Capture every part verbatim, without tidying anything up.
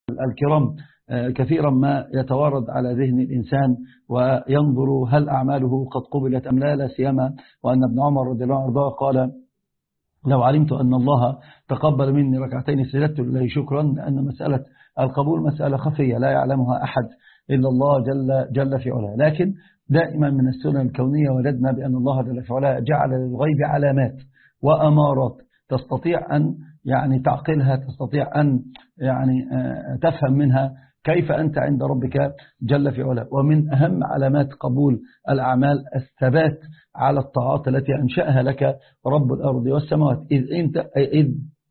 الكرام كثيرا ما يتوارد على ذهن الإنسان وينظر هل أعماله قد قبلت أم لا، لا سيما وأن ابن عمر رضي الله عنه قال: لو علمت أن الله تقبل مني ركعتين سجدت لله شكرا، لأن مسألة القبول مسألة خفية لا يعلمها أحد إلا الله جل, جل في علاه. لكن دائما من السنن الكونية وجدنا بأن الله جل في علاه جعل للغيب علامات وأمارات تستطيع أن يعني تعقلها، تستطيع أن يعني تفهم منها كيف أنت عند ربك جل في علاه. ومن أهم علامات قبول الأعمال الثبات على الطاعات التي أنشأها لك رب الأرض والسماوات، إذ, انت إذ,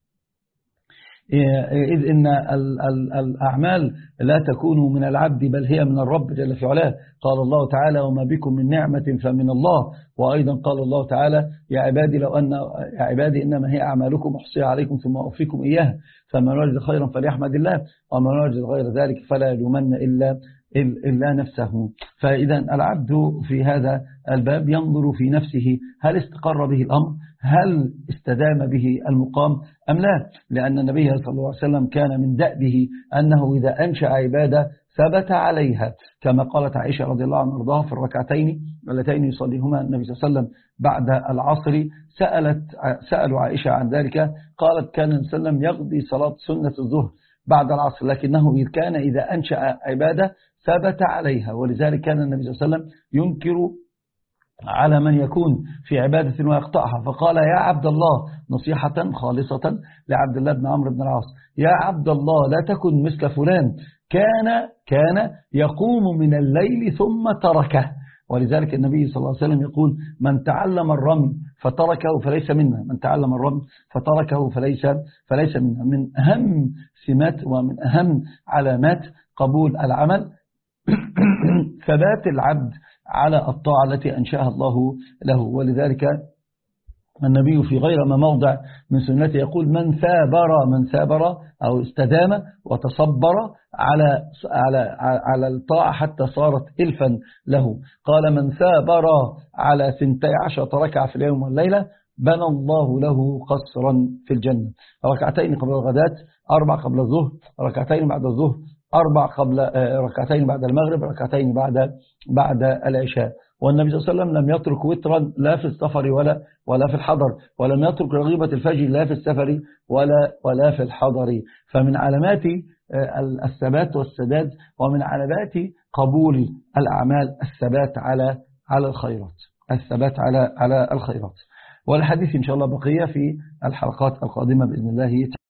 إذ إن الأعمال لا تكون من العبد بل هي من الرب جل في علاه. قال الله تعالى: وما بكم من نعمة فمن الله. وأيضا قال الله تعالى: يا عبادي لو أن يا عبادي إنما هي أعمالكم أحصيها عليكم ثم أوفيكم إياها، فمن وجد خيرا فليحمد الله ومن وجد غير ذلك فلا يلومن إلا إلا نفسه. فإذا العبد في هذا الباب ينظر في نفسه هل استقر به الأمر، هل استدام به المقام أم لا، لأن النبي صلى الله عليه وسلم كان من دأبه أنه إذا أنشأ عبادة ثبت عليها، كما قالت عائشة رضي الله عنها وارضاها في الركعتين اللتين يصليهما النبي صلى الله عليه وسلم بعد العصر. سألت سألوا عائشة عن ذلك، قالت: كان النبي صلى الله عليه وسلم يقضي صلاة سنة الظهر بعد العصر، لكنه كان إذا أنشأ عبادة ثبت عليها. ولذلك كان النبي صلى الله عليه وسلم ينكر على من يكون في عبادة ويقطعها، فقال: يا عبد الله، نصيحة خالصة لعبد الله بن عمرو بن العاص: يا عبد الله لا تكن مثل فلان كان كان يقوم من الليل ثم تركه. ولذلك النبي صلى الله عليه وسلم يقول: من تعلم الرمي فتركه فليس منا، من تعلم الرمي فتركه فليس فليس منا. من أهم سمات ومن أهم علامات قبول العمل ثبات العبد على الطاعة التي أنشأها الله له. ولذلك النبي في غير ما موضع من سنته يقول: من ثابر من ثابر أو استدام وتصبر على على على الطاعة حتى صارت إلفا له. قال: من ثابر على ثنتي عشرة ركعة في اليوم والليلة بنى الله له قصرا في الجنة. ركعتين قبل الغداة، أربع قبل الظهر، ركعتين بعد الظهر، أربع قبل ركعتين بعد المغرب، ركعتين بعد بعد العشاء. والنبي صلى الله عليه وسلم لم يترك وترا لا في السفر ولا ولا في الحضر، ولم يترك رغيبة الفجر لا في السفر ولا ولا في الحضر. فمن علامات الثبات والسداد ومن علامات قبول الأعمال الثبات على على الخيرات، الثبات على على الخيرات. والحديث إن شاء الله بقية في الحلقات القادمة بإذن الله.